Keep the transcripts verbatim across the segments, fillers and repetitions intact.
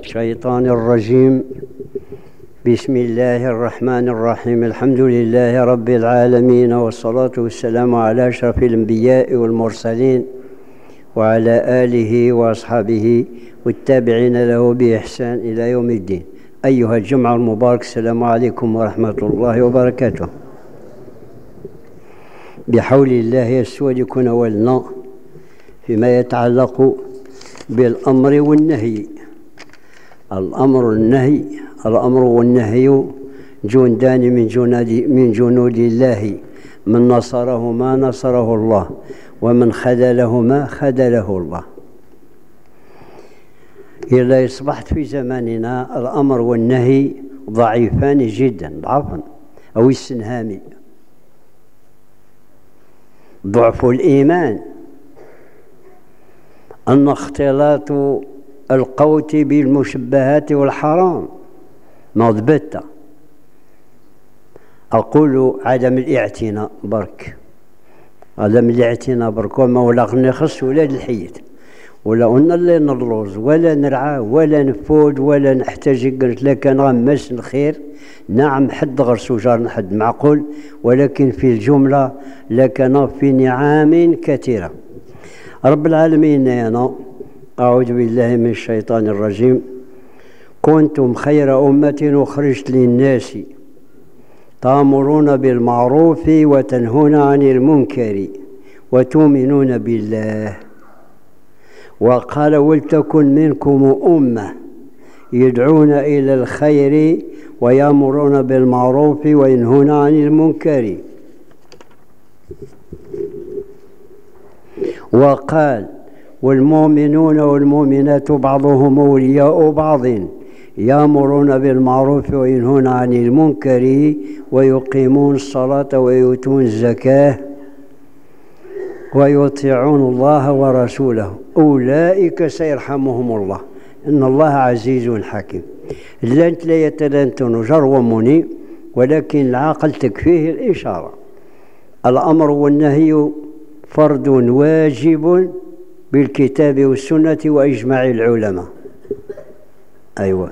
الشيطان الرجيم. بسم الله الرحمن الرحيم. الحمد لله رب العالمين، والصلاة والسلام على أشرف الأنبياء والمرسلين وعلى آله وأصحابه والتابعين له بإحسان إلى يوم الدين. أيها الجمع المبارك، السلام عليكم ورحمة الله وبركاته. بحول الله يسود يكون ولنا فيما يتعلق بالأمر والنهي. الأمر والنهي الأمر والنهي جندان من جنود من جنود الله، من نصرهما نصره الله، ومن خذلهما خذله الله. إذا أصبحت في زماننا الأمر والنهي ضعيفان جدا، ضعفا أو السنهامي. ضعف الإيمان أن اختلاط القوت بالمشبهات والحرام مضبطة. أقول عدم الاعتناء برك، عدم الاعتناء برك، وما ولا نخص ولا الحيط ولا قلنا لا نلوز ولا نرعى ولا نفود ولا نحتاج. قلت لك نغمس الخير، نعم حد غير سجار حد معقول، ولكن في الجملة لكن في نعام كثيرة. رب العالمين أنا أعوذ بالله من الشيطان الرجيم. كنتم خير أمة أخرجت للناس تأمرون بالمعروف وتنهون عن المنكر وتؤمنون بالله. وقال ولتكن منكم أمة يدعون إلى الخير ويأمرون بالمعروف وينهون عن المنكر. وقال والمؤمنون والمؤمنات بعضهم أولياء بعض يأمرون بالمعروف وينهون عن المنكر ويقيمون الصلاة ويؤتون الزكاة ويطيعون الله ورسوله أولئك سيرحمهم الله إن الله عزيز حكيم. لن لا يتلنتن جرو مني، ولكن العقل تكفيه الإشارة. الأمر والنهي فرض واجب بالكتاب والسنة وإجماع العلماء. أيوة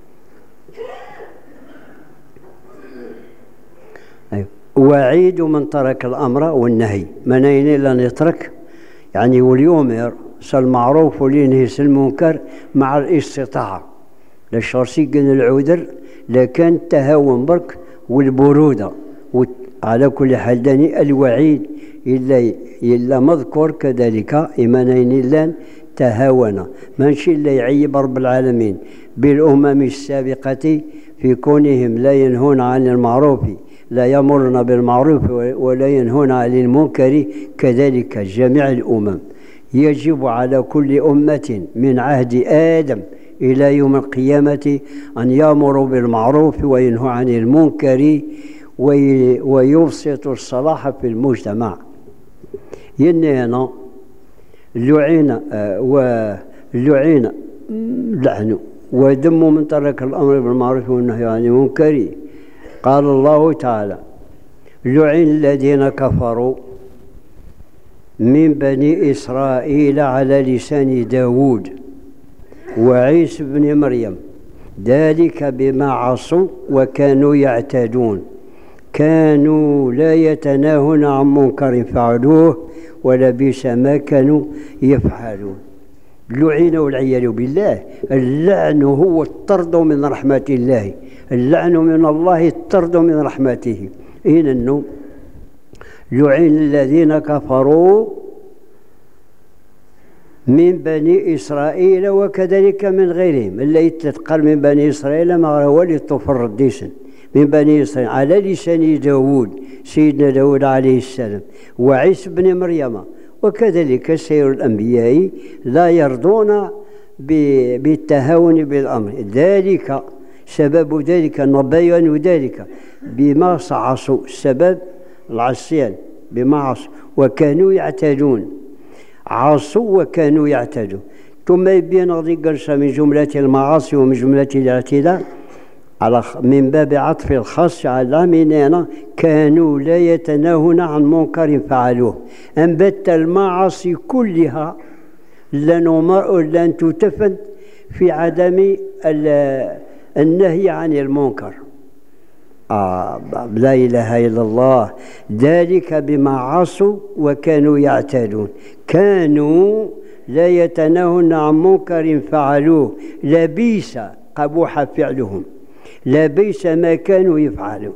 أيوة وعيد من ترك الأمر والنهي. من أين لن يترك يعني واليوم المعروف ولينهي المنكر مع الاستطاعة. للشرسي قن العذر لكان تهاون برك والبرودة. على كل حال داني الوعيد إلا إلا مذكور كذلك إيمانين لان تهاونا. ماشي إلا يعيب رب العالمين بالأمم السابقة في كونهم لا ينهون عن المعروف، لا يأمرون بالمعروف ولا ينهون عن المنكر. كذلك جميع الأمم يجب على كل أمة من عهد آدم إلى يوم القيامة أن يأمروا بالمعروف وينهوا عن المنكر ويبسطوا الصلاح في المجتمع. ينهنا لعين ولعين لعنوا ودموا من ترك الأمر بالمعروف والنهي عن المنكر. قال الله تعالى لعن الذين كفروا من بني إسرائيل على لسان داود وعيسى بن مريم ذلك بما عصوا وكانوا يعتدون كانوا لا يتناهون عن منكر فعلوه ولبئس ما كانوا يفعلون. لعن والعياذ بالله. اللعن هو الطرد من رحمة الله، اللعن من الله الطرد من رحمته. إن أنه لعن الذين كفروا من بني إسرائيل وكذلك من غيرهم. اللي يتقال من بني إسرائيل ما هو اللي طفر الديسن من بني إسرائيل على لسان داود سيدنا داود عليه السلام وعيسى بن مريم. وكذلك سير الأنبياء لا يرضون بالتهاون بالأمر. ذلك سبب ذلك نبين ذلك بما عصوا، السبب العصيان بما عصوا وكانوا يعتدون. عصوا وكانوا يعتدون. ثم يبين غادي قرصة من جملة المعاصي ومن جملة الاعتداء على من باب عطف الخاص على من كانوا لا يتناهون عن منكر فعلوه. أنبت المعاصي كلها لن تتفد في عدم النهي عن المنكر. آه لا إله إلا الله. ذلك بما عصوا وكانوا يعتادون، كانوا لا يتناهون عن منكر فعلوه، لبئس قبوح فعلهم، لبئس ما كانوا يفعلون.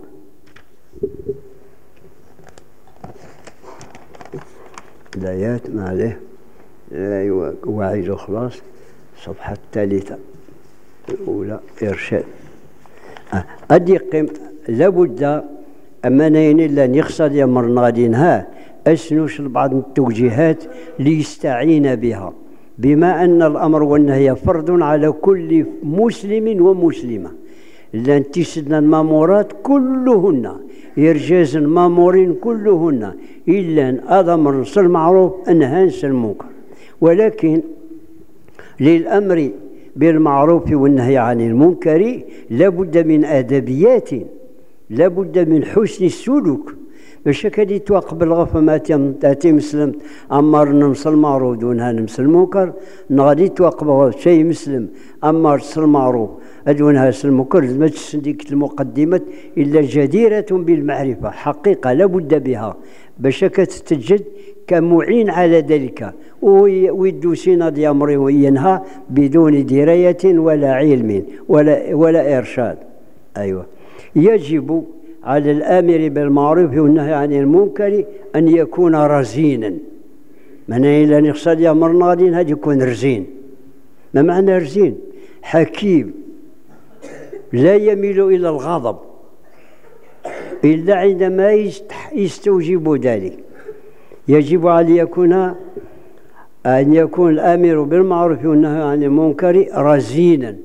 الآيات ما عليه. أيوة واعد خلاص. الصفحة الثالثة الأولى إرشاد. أدي قيم لابد أمانين لن يخسر يمر غادينها أسنوش بعض التوجيهات ليستعين بها، بما أن الأمر والنهي فرض على كل مسلم ومسلمة، لأن تسدنا المامورات كلهن إرجاز مامورين كلهن، إلا أن أضمر نص المعروف أنهانس المنكر. ولكن للأمر بالمعروف والنهي عن المنكر لابد من أدبيات، لابد من حسن السلوك، باش كدي تواقب الغف ما تاتي مسلم امر نمس المعروف دونها نمس المنكر، نغادي تواقب شيء مسلم امر نمس المعروف دونها نمس المنكر. ما تسنديك المقدمات الا جديره بالمعرفه، حقيقه لابد بها باش كتتجد كمعين على ذلك، ويدوسين دي امره وينهى بدون درايه ولا علم ولا ولا ارشاد. ايوه يجب على الآمر بالمعروف والنهي عن المنكر أن يكون رزينا. معناه إلا نقصد يأمرنا غادي هذا يكون رزين. ما معنى رزين؟ حكيم، لا يميل إلى الغضب إلا عندما يستوجب ذلك. يجب على يكون أن يكون الآمر بالمعروف والنهي عن المنكر رزينا،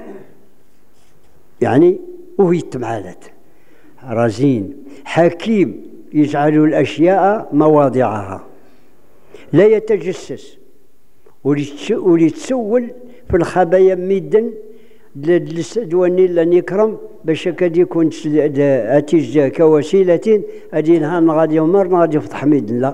يعني ويتمعالت رزين. حكيم، يجعل الأشياء مواضعها، لا يتجسس وليتسول في الخبايا ميدا دواني لن يكرم باش كاد يكون اتجاه كوسيلة أدي نهار غادي يمر غادي يفتح ميد. لا،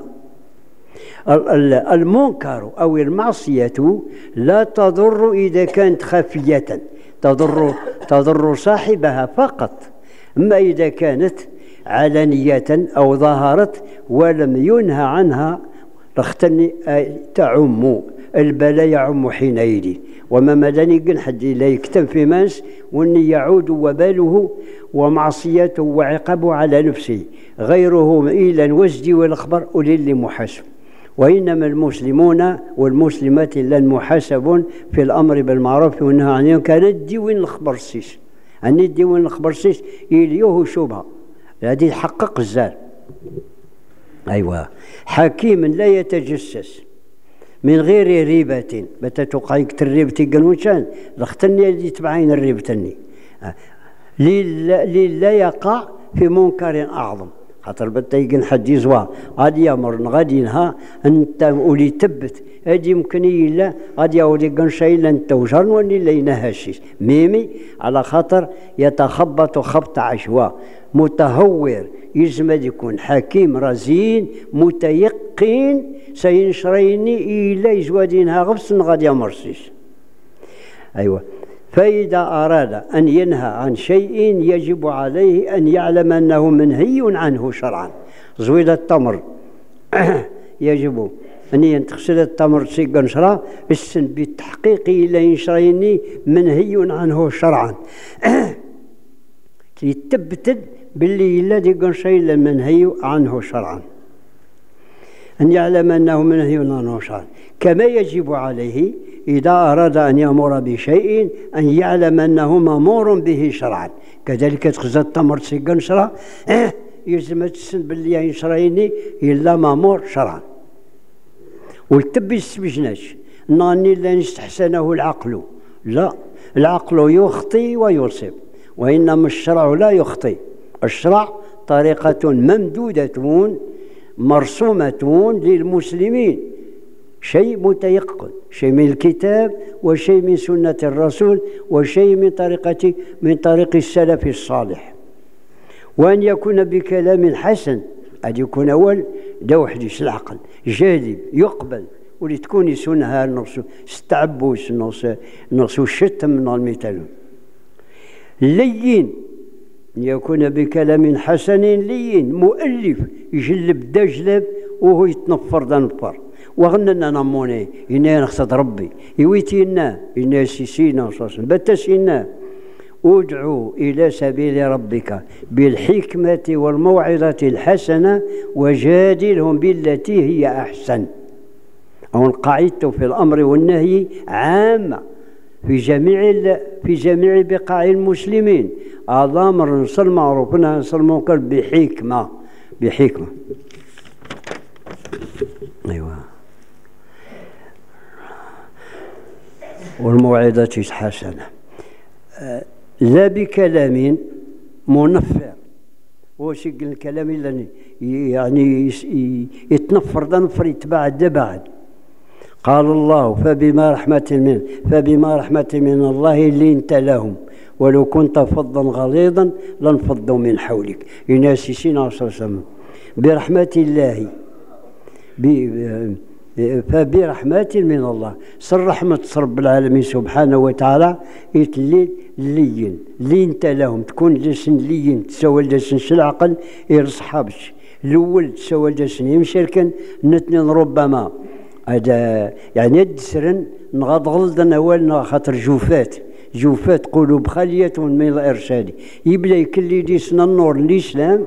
المنكر أو المعصية لا تضر إذا كانت خفية، تضر تضر صاحبها فقط. أما إذا كانت علانية أو ظهرت ولم ينهى عنها لختني تعم البلاء يعم حينئذ. وما مدني قن حد لا يكتم في ماس وأن يعود وباله ومعصيته وعقابه على نفسه، غيره إلى وزدي والأخبار أولي محاسب. وإنما المسلمون والمسلمات لن محاسبون في الأمر بالمعروف والنهي عن المنكر. كانت وين الخبر السيس أني دي وين الخبر السيس يليوه شبهة هذه يحقق الزال. أيوة حكيم لا يتجسس من غير ريبة. متى تقايك الريبة قالوا شان لختني اللي تبعين الريبتني للا يقع في منكر أعظم. خاطر بتايقن حد يزوى غادي يامر غادي ينهى انت ولي تبت هادي يمكن الا غادي يولي كان شيء لا انت وجرن ولي لا ينهاشيش ميمي على خاطر يتخبط خبط عشواء متهور. يلزم يكون حكيم رزين متيقن سينشريني الا يزوادينها غبس غادي يمرسيش. ايوه فإذا أراد أن ينهى عن شيء يجب عليه أن يعلم أنه منهي عنه شرعا. زويد التمر يجب أن ينتخسر التمر سيقا نشرا السن بالتحقيق إلا ينشريني منهي عنه شرعا. يتبتد باللي الذي قنشي منهي عنه شرعا، أن يعلم أنه منهي عنه شرعا. كما يجب عليه إذا أراد أن يأمر بشيء أن يعلم أنه مأمور به شرعا. كذلك تخزى التمر سيقا نشرا يلزم تسن باللي ينشريني إلا مأمور شرعا. والتب يستبجناش ناني لا نستحسنه العقل، لا، العقل يخطي ويصيب، وإنما الشرع لا يخطي. الشرع طريقة ممدودة مرسومة للمسلمين، شيء متيقن، شيء من الكتاب وشيء من سنة الرسول وشيء من طريقة من طريق السلف الصالح. وأن يكون بكلام حسن، أن يكون أول ده وحديث العقل جاذب يقبل ولي تكون يسونها نغسو ستعبوس نغسو الشتم من المثال لين يكون بكلام حسن لين مؤلف يجلب دجلب وهو يتنفر دنفر وغننا نموني إنا نقصد ربي يويتينا إنا سيسينا صاصا بتسينا ادعو إلى سبيل ربك بالحكمة والموعظة الحسنة وجادلهم بالتي هي أحسن. أو القاعدة في الأمر والنهي عامة في جميع في جميع بقاع المسلمين. الأمر نصر المعروف ونهي عن المنكر بحكمة بحكمة. أيوة. والموعظة الحسنة لا بكلام منفر واش يقول الكلام اللي يعني يتنفر نفر يتبعد بعد. قال الله فبما رحمة من فبما رحمة من الله لنت لهم ولو كنت فظا غليظا لانفضوا من حولك. يناسي سيدنا صلى الله عليه وسلم برحمة الله فبرحمة من الله سر رحمة رب العالمين سبحانه وتعالى يتلي لين لين لهم تكون لسن لين تسوى لسن العقل غير صحابش الاول تسوى لسن يمشركن نتنين ربما هذا يعني يدسرن نغض غلظنا والنا خاطر جوفات جوفات قلوب خالية من الإرشاد يبدا يكلي ديسنا النور الإسلام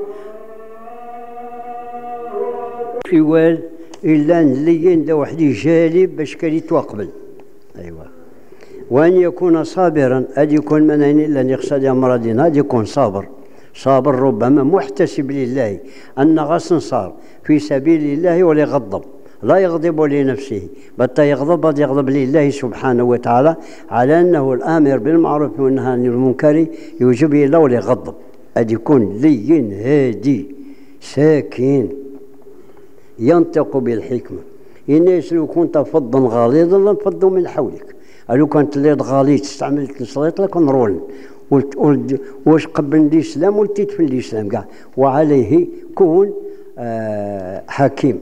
في وال إلا نلين دا وحدي جالب باش كان يتوقبل. أيوة. وأن يكون صابرا أدي يكون منين إلا يقصد أمراضنا أدي يكون صابر صابر ربما محتسب لله أن غصن صار في سبيل الله ولا يغضب لا يغضب لنفسه بل يغضب بل يغضب لله سبحانه وتعالى على أنه الآمر بالمعروف والنهي عن المنكر يوجب له ولا يغضب أدي يكون لين هادي ساكن ينطق بالحكمة. الناس لو كنت فظا غليظا لانفضوا من حولك. لو كانت ليض غليظ استعملت الصليط لكن رول واش قبل الإسلام ولتيت في الإسلام كاع وعليه كون آه حكيم.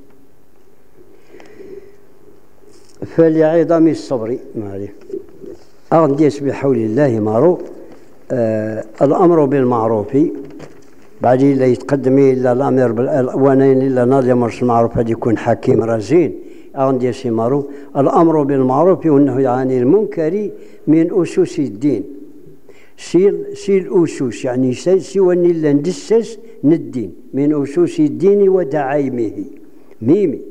فلعظم الصبر معليه أغديس بحول الله مارو آه الأمر بالمعروف بعد لا يتقدم إلا الأمر بالأوانين إلا ناضي مرس المعروف هذا يكون حكيم رزين أغندي سيمارو الأمر بالمعروف والنهي عن المنكر من أسس الدين. سي سي الأسس يعني سوى إلا ندسس ندين من أسس الدين ودعايمه ميمي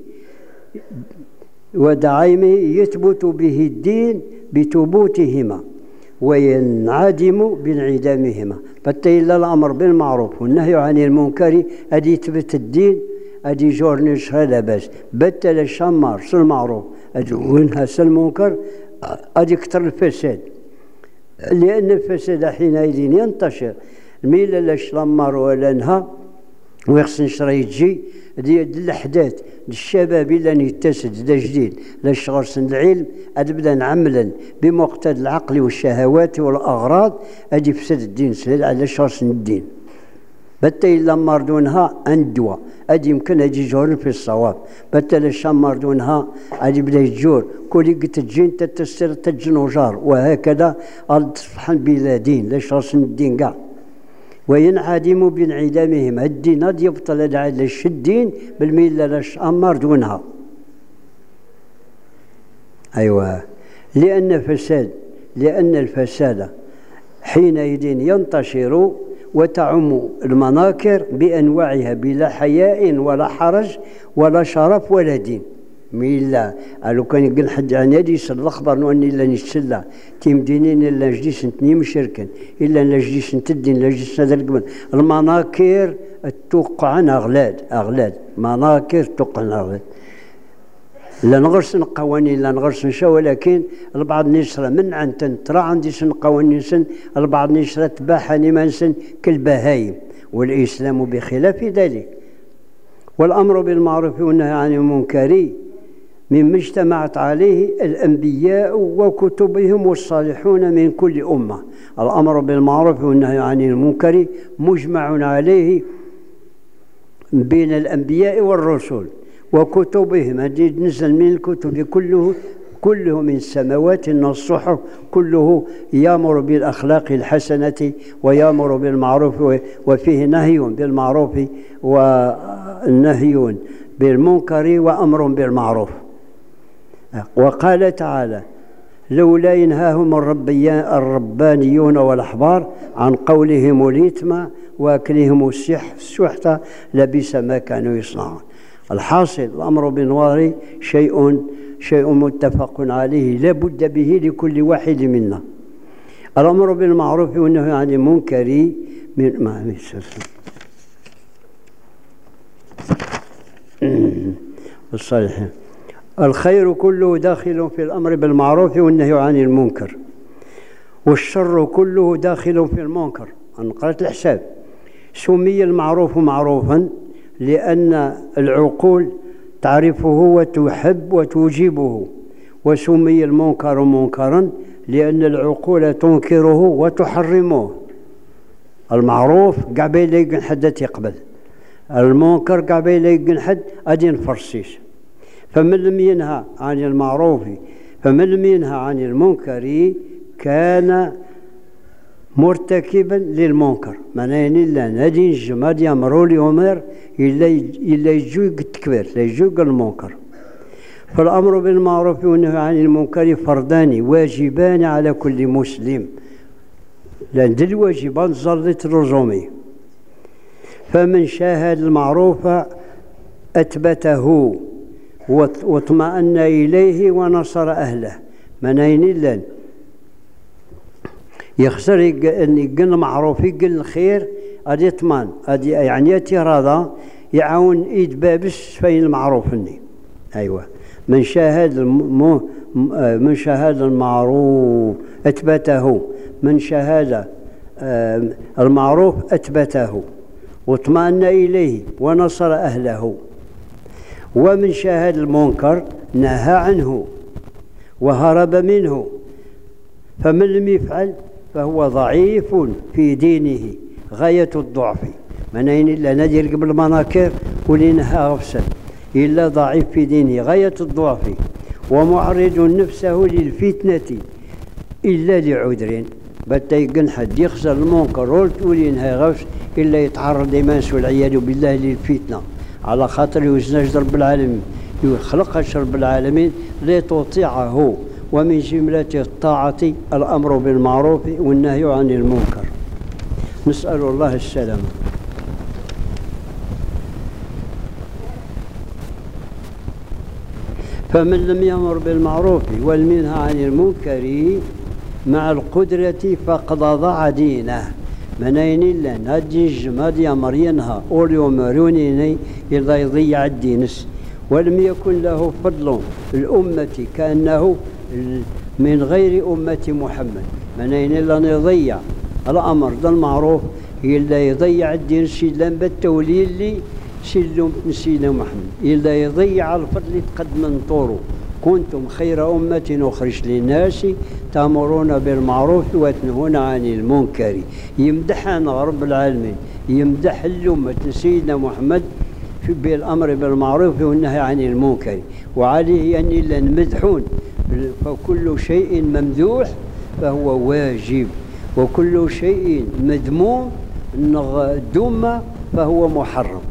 ودعايمه يثبت به الدين بثبوتهما وينعدم بانعدامهما. حتى إلا الأمر بالمعروف والنهي عن المنكر أدي يثبت الدين أدي جورني شحال لاباس بتل الشمار سل المعروف أدي وينها سل المنكر أدي كثر الفساد لأن الفساد حينئذ ينتشر الميل لا شمار ولا نهى ويخصن شرا يجي ديال الأحداث الشباب إلا يتسد دا جديد لا شغل سن العلم أدبدا نعملا بمقتضى العقل والشهوات والأغراض أدي فسد الدين سهل على شغل سن الدين. بتا إلا مردونها أندوى أدي يمكن أدي جور في الصواب بتا لا مردونها أدي بدا يجور كل قت تجين تتسر تجنوجار وهكذا تصبح بلادين لا شغل سن الدين كاع وينعدم بانعدامهم. الدين هذا يبطل على الشدين بالميل لاش أمر دونها. أيوة. لأن فساد لأن الفساد حينئذ ينتشر وتعم المناكر بأنواعها بلا حياء ولا حرج ولا شرف ولا دين. ميلا لو كان يقول حد عن يدي يسر الأخبار نواني إلا نتسلى تيم دينين إلا جديس نتني مشركا إلا لا جديس نتدين لا جديس هذا القبل المناكر توقع أغلاد أغلاد مناكر توقع أغلاد لا نغرسن قوانين لا نغرسن شو ولكن البعض نشرة من عن ترى عندي سن قوانين سن البعض نشرة تباحني ما سن كالبهايم والإسلام بخلاف ذلك. والأمر بالمعروف والنهي عن المنكر مما اجتمعت عليه الأنبياء وكتبهم والصالحون من كل أمة. الأمر بالمعروف والنهي عن المنكر مجمع عليه بين الأنبياء والرسل وكتبهم هذه نزل من الكتب كله كله من السماوات والصحف كله يأمر بالأخلاق الحسنة ويأمر بالمعروف وفيه نهي بالمعروف ونهي بالمنكر وأمر بالمعروف. وقال تعالى لولا ينهاهم الربانيون والأحبار عن قولهم الإثم وأكلهم السحت لبئس ما كانوا يصنعون. الحاصل الأمر بالمعروف شيء شيء متفق عليه لا بد به لكل واحد منا. الأمر بالمعروف والنهي عن المنكر من ما الصالحين. الخير كله داخل في الأمر بالمعروف والنهي عن المنكر، والشر كله داخل في المنكر. أنا قرأت الحساب. سمي المعروف معروفا لأن العقول تعرفه وتحب وتوجبه، وسمي المنكر منكرا لأن العقول تنكره وتحرمه. المعروف قبل يقن حد يقبل، المنكر قبل يقن حد أدين فرسيس. فمن لم ينهى عن المعروف فمن لم ينهى عن المنكر كان مرتكبا للمنكر. معناه إلا نادي الجماد يمروا لأمر إلا إلا يجوق التكبير لا يجوق المنكر. فالأمر بالمعروف والنهي عن المنكر فردان واجبان على كل مسلم، لأن دي الواجبات ظلت رزومي. فمن شاهد المعروف أثبته واطمأن إليه ونصر أهله. معناه إلا يخسر أن يقل معروف يقل الخير أدي يطمن أدي يعني اعتراضا يعاون إيد بابس فين المعروف إني. أيوة من شاهد الم... من شاهد المعروف أثبته، من شاهد المعروف أثبته واطمأن إليه ونصر أهله. ومن شاهد المنكر نهى عنه وهرب منه. فمن لم يفعل فهو ضعيف في دينه غاية الضعف. منين إلا ندير قبل مناكر ولينها غفسا إلا ضعيف في دينه غاية الضعف، ومعرض نفسه للفتنة إلا لعذر. بدا يقن حد يخسر المنكر ولينها غفس إلا يتعرض لماس والعياذ بالله للفتنة، على خاطر يوزناش رب العالمين يخلقش رب العالمين لتطيعه. ومن جملة الطاعة الأمر بالمعروف والنهي عن المنكر. نسأل الله السلامة. فمن لم يأمر بالمعروف والمنهى عن المنكر مع القدرة فقد ضاع دينه. منين إلا نادي الجماد يأمر ينهى وليمروني إلا يضيع الدينس، ولم يكن له فضل الأمة كأنه من غير أمة محمد. منين إلا يضيع الأمر ذا المعروف إلا يضيع الدين سلم بالتوليل لي سلم سيدنا محمد، إلا يضيع الفضل يتقدم طوره. كنتم خير أمة أخرجت للناس تأمرون بالمعروف وتنهون عن المنكر. يمدحنا رب العالمين، يمدح الأمة سيدنا محمد بالأمر بالمعروف والنهي عن المنكر، وعليه أن إلا نمدحون. فكل شيء ممدوح فهو واجب، وكل شيء مذموم ذم فهو محرم.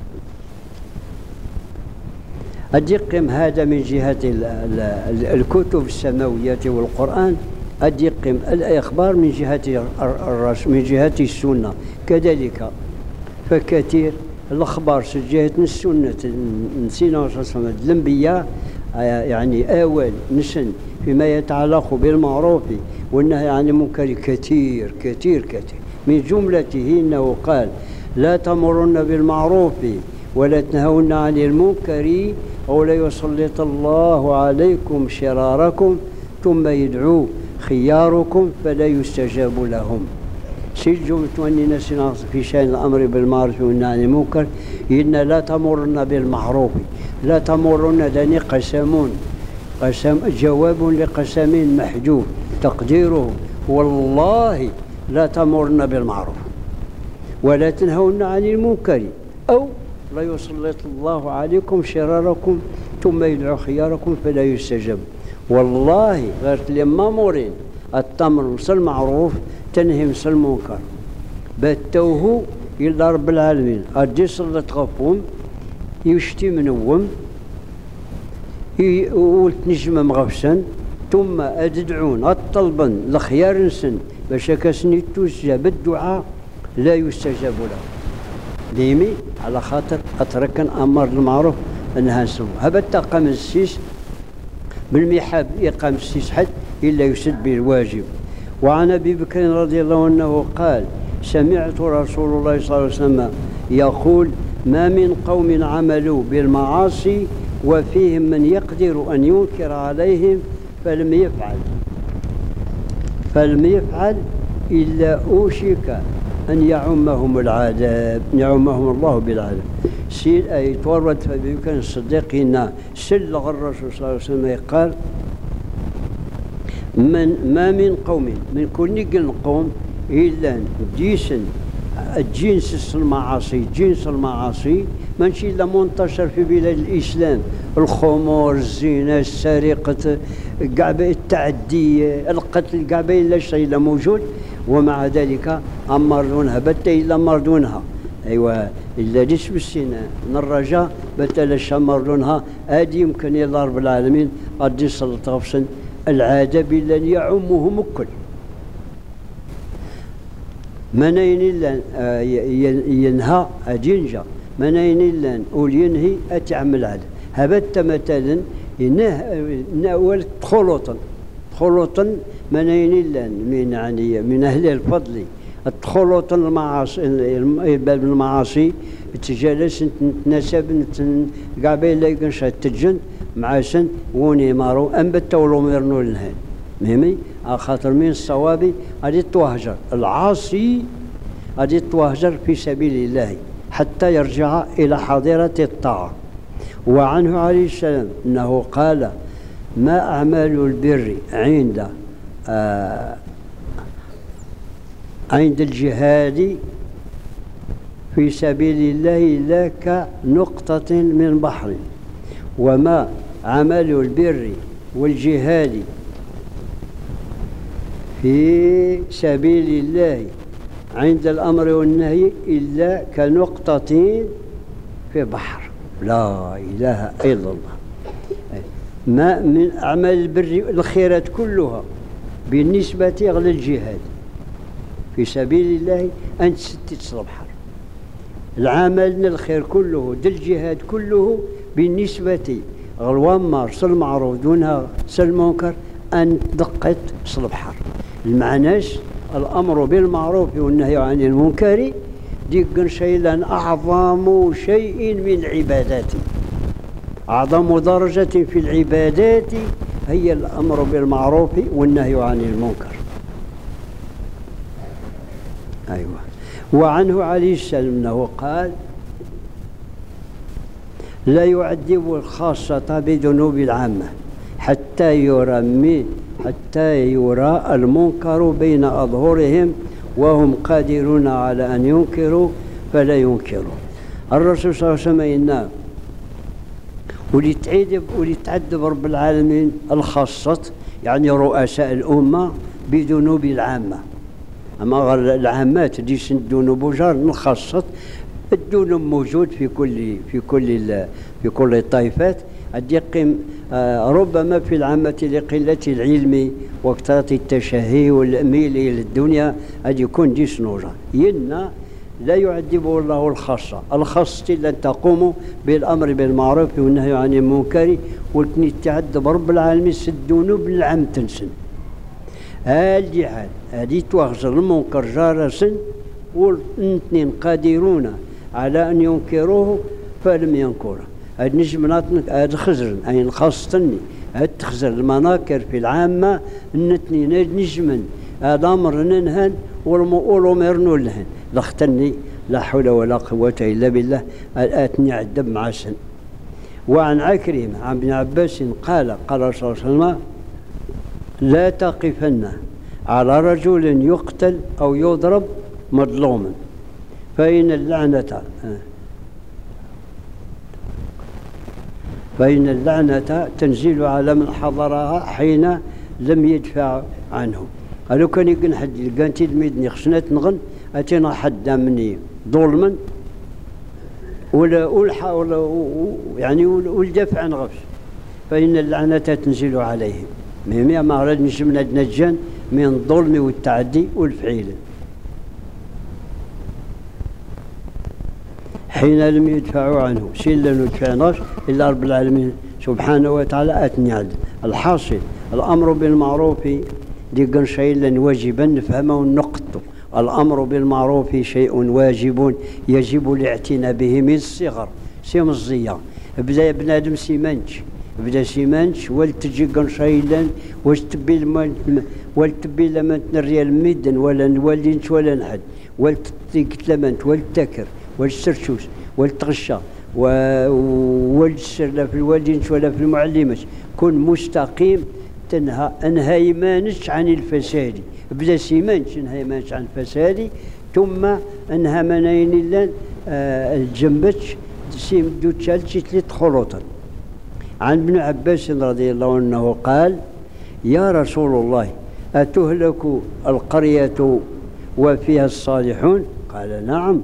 أدقم هذا من جهة الكتب السماوية والقرآن، أدقم الأخبار من جهة الرسول من جهة السنة كذلك. فكثير الأخبار سجلت من السنة نسينا وصلنا الأنبياء يعني أول نسن فيما يتعلق بالمعروف والنهي عن المنكر كثير كثير كثير. من جملته إنه قال لا تمرن بالمعروف ولا تنهون عن المنكر أو لا يسلط الله عليكم شراركم ثم يدعو خياركم فلا يستجاب لهم. سجوا توانينا في شأن الأمر بالمعروف والنهي عن المنكر إن لا تمرن بالمعروف. لا تمرن دني قسمون قسم جواب لقسم محجوب تقديره والله لا تمرن بالمعروف ولا تنهون عن المنكر أو لا يسلط الله عليكم شراركم ثم يدعو خياركم فلا يستجاب. والله غير اللي مامورين التمر مسل المعروف تنهي مسل المنكر باتوه إلا رب العالمين أدي سلط غفوم يشتي منوم وتنجم مغفسا ثم أدعون الطلبا لخيار نسن باش كاسني تستجاب الدعاء لا يستجاب له ديمي على خاطر أتركن أمر المعروف أنها نسوي هذا تقام السيس بالمحاب يقام السيس حد إلا يسد بالواجب. وعن أبي بكر رضي الله عنه قال سمعت رسول الله صلى الله عليه وسلم يقول ما من قوم عملوا بالمعاصي وفيهم من يقدر أن ينكر عليهم فلم يفعل فلم يفعل إلا أوشك أن يعمهم العذاب يعمهم الله بالعذاب. سيل أي تورد فأبي بكر الصديق هنا سلغ الرسول صلى الله عليه وسلم قال من ما من قوم من كل قوم إلا جيسا الجنس المعاصي جنس المعاصي ماشي إلا منتشر في بلاد الإسلام الخمور الزنا السرقة كاع التعدي القتل كاع لا شيء إلا موجود ومع ذلك أمرونها بتا إلا مردونها أيوا إلا جيش بالسنة من الرجاء بتا لا مردونها هذه يمكن إلى رب العالمين غادي يسلط غفصن العذاب إلا يعمهم الكل منين إلا ينهى أجنجا منين إلا أول ينهي أتعمل هذا هبت مثلا نأول خلوطا خلوطا منين إلا من يعني من أهل الفضل الخلوط المعاصي المعاصي تجالس نتناسب قابل لا تجن مع سن وني مارو أم بتولو ميرنو لهن مهمي خاطر من الصوابي غادي توهجر العاصي غادي توهجر في سبيل الله حتى يرجع إلى حظيرة الطاعة. وعنه عليه السلام أنه قال ما أعمال البر عند آه عند الجهاد في سبيل الله إلا كنقطة من بحر وما عمل البر والجهاد في سبيل الله عند الأمر والنهي إلا كنقطة في بحر لا إله إلا الله. ما من أعمال البر الخيرات كلها بالنسبة إلى الجهاد في سبيل الله أن تستت البحر العمل الخير كله دل الجهاد كله بالنسبة غلوان صل المعروف دونها صل المنكر أن دقت صل البحر المعناش الأمر بالمعروف والنهي عن المنكر ديك شيئا أعظم شيء من العبادات أعظم درجة في العبادات هي الأمر بالمعروف والنهي عن المنكر. أيوة. وعنه عليه السلام أنه قال لا يعذب الخاصة بذنوب العامة حتى يرى حتى يرى المنكر بين أظهرهم وهم قادرون على أن ينكروا فلا ينكروا. الرسول صلى الله عليه وسلم إنه وليتعذب وليتعذب رب العالمين الخاصة يعني رؤساء الأمة بذنوب العامة. أما العامات دي الذنوب وجار الخاصة الذنوب موجود في كل في كل في كل الطائفات قد يقيم آه ربما في العامة لقلة العلم وكثرة التشهي والميل إلى الدنيا قد يكون دي سنوجا ينا لا يعذبه الله الخاصة الخاصة لن تقوم بالأمر بالمعروف والنهي عن المنكر ولكن تعذب رب العالمين الذنوب العام تنسن الجهاد هذه توغزر المنكر جارسا والاثنين قادرون على أن ينكروه فلم ينكره. هاد نجم ناطنك هاد خزر أي الخاصة هاد تخزر المناكر في العامة الاثنين هاد نجمن هاد أمر ننهن والأمر نلهن لاختني لا حول ولا قوة إلا بالله آتني عذب مع سن. وعن عكرمة عن ابن عباس قال قال صلى الله عليه وسلم لا تقفن على رجل يقتل أو يضرب مظلوما فإن اللعنة فإن اللعنة تنزل على من حضرها حين لم يدفع عنه. لو كان يقن حد كان تلميذني خشنا تنغن أتينا حد مني ظلما ولا ولا ولا يعني والدفع عن غفش، فإن اللعنة تنزل عليهم. مهما ما أراد نجمنا نتنجان من الظلم والتعدي والفعيل حين لم يدفعوا عنه. شيء لا ندفعناش إلا رب العالمين سبحانه وتعالى أتنياد. الحاصل الأمر بالمعروف دي شيء لن واجبا نفهمه ونقطه. الأمر بالمعروف شيء واجب يجب الاعتناء به من الصغر. سي مزية بدا بنادم سيمانش بدا سيمانش والتجي شيء لن واش تبي والتبي لما تنريال ميدن ولا نولينش ولا نحد والتكلمنت والتكر والسرشوس والتغشى والسر لا في الوالدينش ولا في المعلمات. كن مستقيم تنهى انهى يمانش عن الفساد. بدا سيمانش انهى يمانش عن الفساد ثم انهى مناين الله آه الجنبتش سيم دو تشالتشي ثلاث خلوطا. عن ابن عباس رضي الله عنه قال: يا رسول الله أتهلك القرية وفيها الصالحون؟ قال: نعم.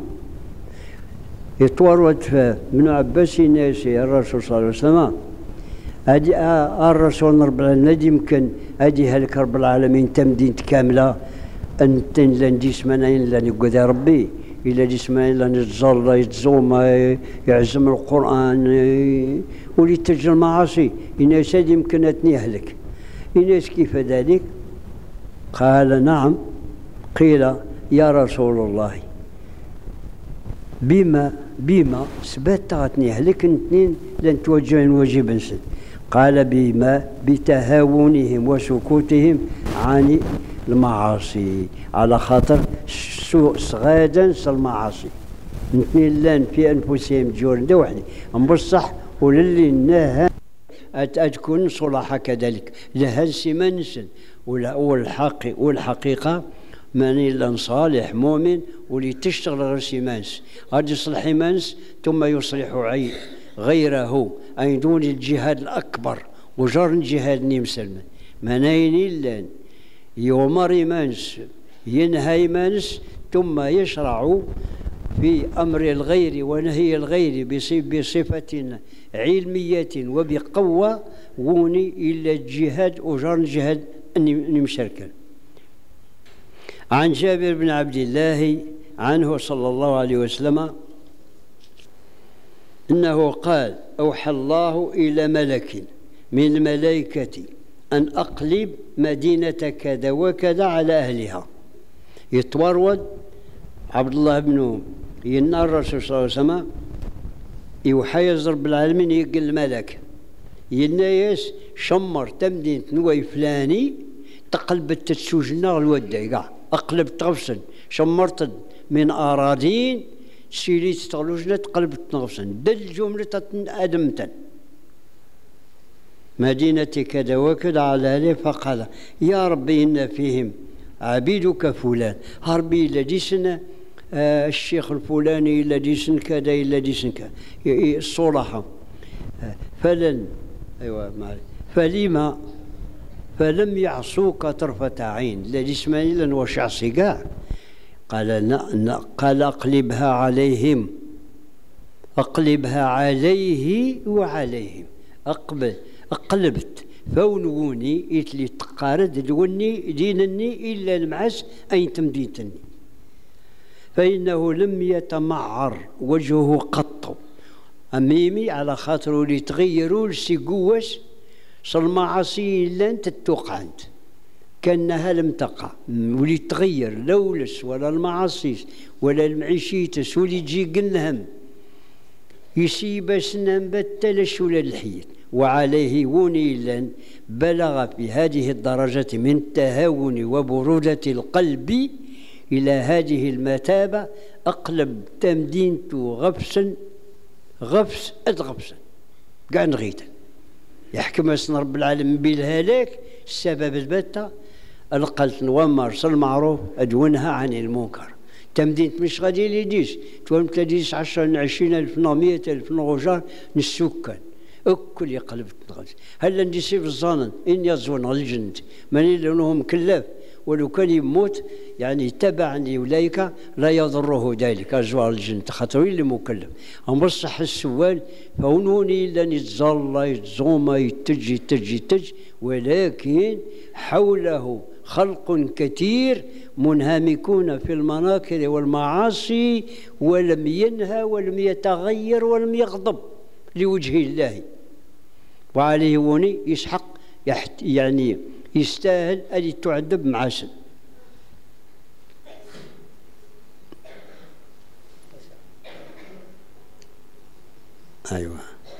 يتورط ابن عباس ناسي الرسول صلى الله عليه وسلم هادي الرسول رب العالمين يمكن هادي هلك رب العالمين تمدين كامله انت لا نديس مناين لا نقول ربي الا ديس مناين لا نتزل يتزوم يعزم القران ولي تجر المعاصي الناس يمكن يهلك. الناس كيف ذلك؟ قال: نعم. قيل: يا رسول الله بما بما سبات غتني هلك اثنين لن توجه واجب نسد. قال: بما بتهاونهم وسكوتهم عن المعاصي، على خاطر سوء صغادا المعاصي اثنين لان في انفسهم جور وحدي بصح وللي نهى تكون صلاحة كذلك لها سمنسن والحق والحقيقة ماني إلا صالح مؤمن واللي تشتغل غير سيمانس غادي يصلح إيمانس ثم يصلح عي غيره أي دون الجهاد الأكبر وجر الجهاد نيمسلم مانين إلا يومر إيمانس ينهى إيمانس ثم يشرع في أمر الغير ونهي الغير بصفة علمية وبقوة غوني إلا الجهاد وجر الجهاد نمشاركا. عن جابر بن عبد الله عنه صلى الله عليه وسلم إنه قال: أوحى الله إلى ملك من الملائكة أن أقلب مدينة كذا وكذا على أهلها. يتورود عبد الله بن ينا الرسول صلى الله عليه وسلم يوحى رب العالمين يقل الملك ينايس شمر تمدين نوي فلاني تقلبت تسوجنا الودة كاع أقلبت غفصن شمرت من أراضين سيري تستغلوجنا تقلبت غفصن دل جملة أدمتا مدينة كذا وكذا على أهله. فقال: يا ربي إن فيهم عبيدك فلان هربي لديسنا آه الشيخ الفلاني لديسن كذا لديسن كذا الصلاحة آه فلن أيوة فلما فلم يعصوك طرفة عين لديس مانيلا واش عصي كاع. قال: لا قال: أقلبها عليهم أقلبها عليه وعليهم. أقبل أقلبت فونوني إتلي تقارد دوني دينني إلا المعس أين تمديتني فإنه لم يتمعر وجهه قط أميمي على خاطر اللي تغيروا لسي قوس صالمعاصي لن تتوقعند كأنها لم تقع ولي تغير لولس ولا المعاصيس ولا المعيشيتس ولي تجي قلهم يسيب سنان بتلش ولا الحيط. وعليه ونيلا بلغ في هذه الدرجة من التهاون وبرودة القلب إلى هذه المثابة أقلب تمدينت غفسا غفس أدغفسا قاع نغيتا يحكم أسن رب العالمين بالهلاك السبب البتة القلت نومر المعروف أدونها عن المنكر. تمدينت مش غادي يديس توالم تديس عشرة عشرين ألف مئة ألف نغجار نسكان أكل يقلب التغز هل نديسي في الظن إن يزون الجنة من لأنهم كلاف ولو كان يموت يعني تبعني أولئك لا يضره ذلك أزوار الجنة خاطر اللي مكلف أما الصح السؤال فونوني لن يتظل يتزوم يتج يتج يتج ولكن حوله خلق كثير منهمكون في المناكر والمعاصي ولم ينهى ولم يتغير ولم يغضب لوجه الله وعليه وني يسحق يعني يستاهل أن تعذب معاشا. أيوة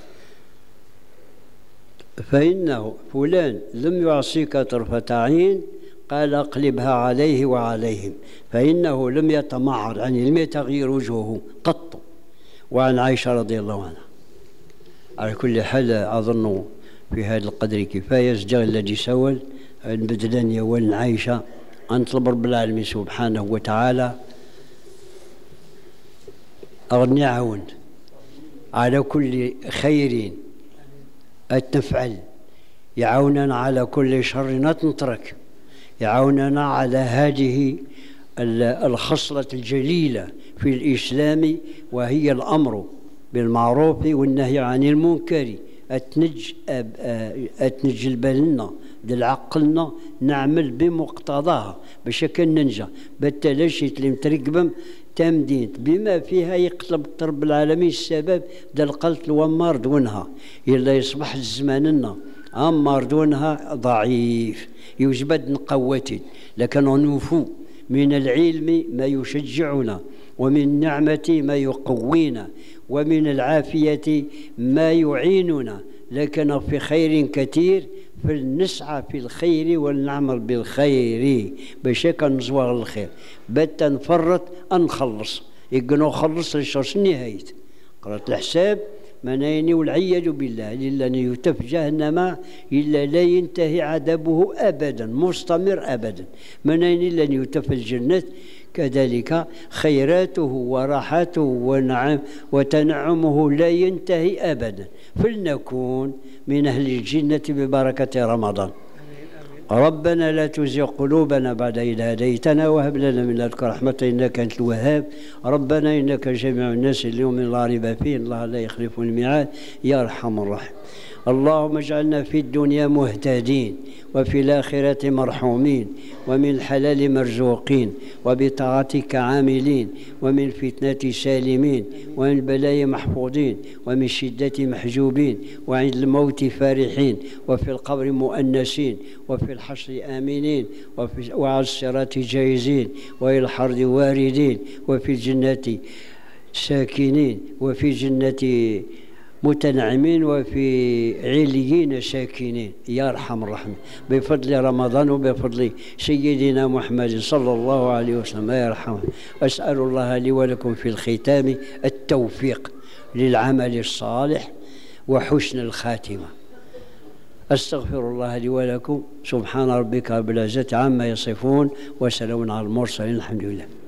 فإنه فلان لم يعصيك طرفة عين قال اقلبها عليه وعليهم فإنه لم يتمعر يعني لم يتغير وجهه قط. وعن عائشة رضي الله عنها. على كل حال أظن في هذا القدر كفاية الزجاج الذي سول البدلانية والعائشة أنطلب رب العالمين سبحانه وتعالى أغني عون على كل خير أتنفعل يعوننا على كل شر نترك يعوننا على هذه الخصلة الجليلة في الإسلام وهي الأمر بالمعروف والنهي عن المنكر أتنج أتنج البالنا دل عقلنا نعمل بمقتضاها باش كان ننجا بالتلاشيت اللي مترقبم تمدينت بما فيها يقلب رب العالمين السبب دل قلت ومار دونها إلا يصبح زماننا أمار دونها ضعيف يوجبد نقوتي لكن نوفو من العلم ما يشجعنا ومن النعمة ما يقوينا ومن العافية ما يعيننا لكن في خير كثير فلنسعى في الخير ولنعمل بالخير باش كنزوغ الخير بات نفرط نخلص يقنو خلص للشرس نهاية قرأت الحساب منايني والعياذ بالله إلا أن يتف جهنم إلا لا ينتهي عذابه أبدا مستمر أبدا منايني إلا أن يتف الجنة كذلك خيراته وراحته ونعم وتنعمه لا ينتهي أبدا فلنكون من أهل الجنة ببركة رمضان. ربنا لا تزغ قلوبنا بعد إذ هديتنا وهب لنا من لدنك رحمة إنك أنت الوهاب. ربنا إنك جميع الناس اليوم لا ريب فيه الله لا يخلف الميعاد يا أرحم الراحمين. اللهم اجعلنا في الدنيا مهتدين وفي الآخرة مرحومين ومن الحلال مرزوقين وبطاعتك عاملين ومن فتنة سالمين ومن البلايا محفوظين ومن شدة محجوبين وعند الموت فرحين وفي القبر مؤنسين وفي الحشر آمنين وعلى الصراط جايزين وإلى الحرب واردين وفي الجنة ساكنين وفي الجنة متنعمين وفي عليين ساكنين يا أرحم الراحمين بفضل رمضان وبفضل سيدنا محمد صلى الله عليه وسلم يا أرحم. أسأل الله لي ولكم في الختام التوفيق للعمل الصالح وحسن الخاتمة. أستغفر الله لي ولكم. سبحان ربك رب العزة عما يصفون وسلام على المرسلين الحمد لله.